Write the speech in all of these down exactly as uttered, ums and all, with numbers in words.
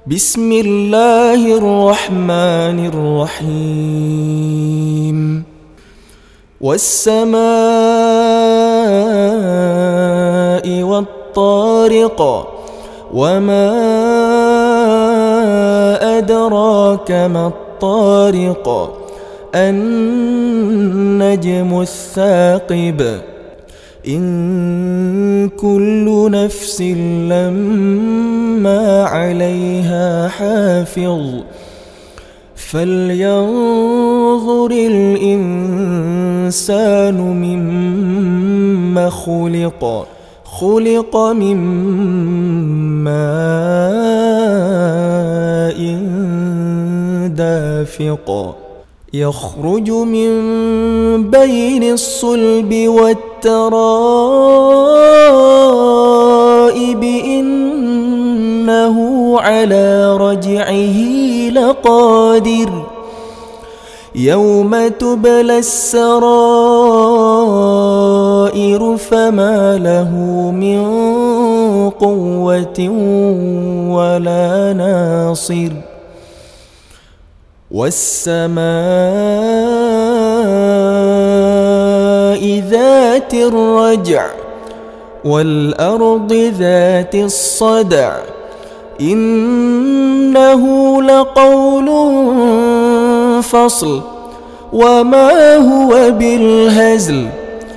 بسم الله الرحمن الرحيم والسماء والطارق وما أدراك ما الطارق النجم الثاقب إن كل نفس لما عليها حافظ فلينظر الإنسان مما خلق خلق من ماء دافق يخرج من بين الصلب والترائب إنه على رجعه لقادر يوم تبلى السرائر فما له من قوة ولا ناصر والسماء ذات الرجع والأرض ذات الصدع إنه لقول فصل وما هو بالهزل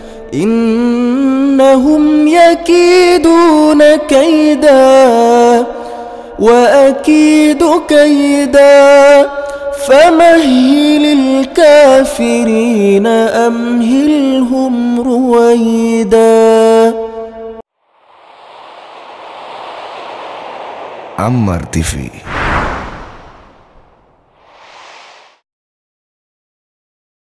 إنهم يكيدون كيدا وأكيد كيدا فمهل الكافرين أمهلهم رويدا. Ammar T V.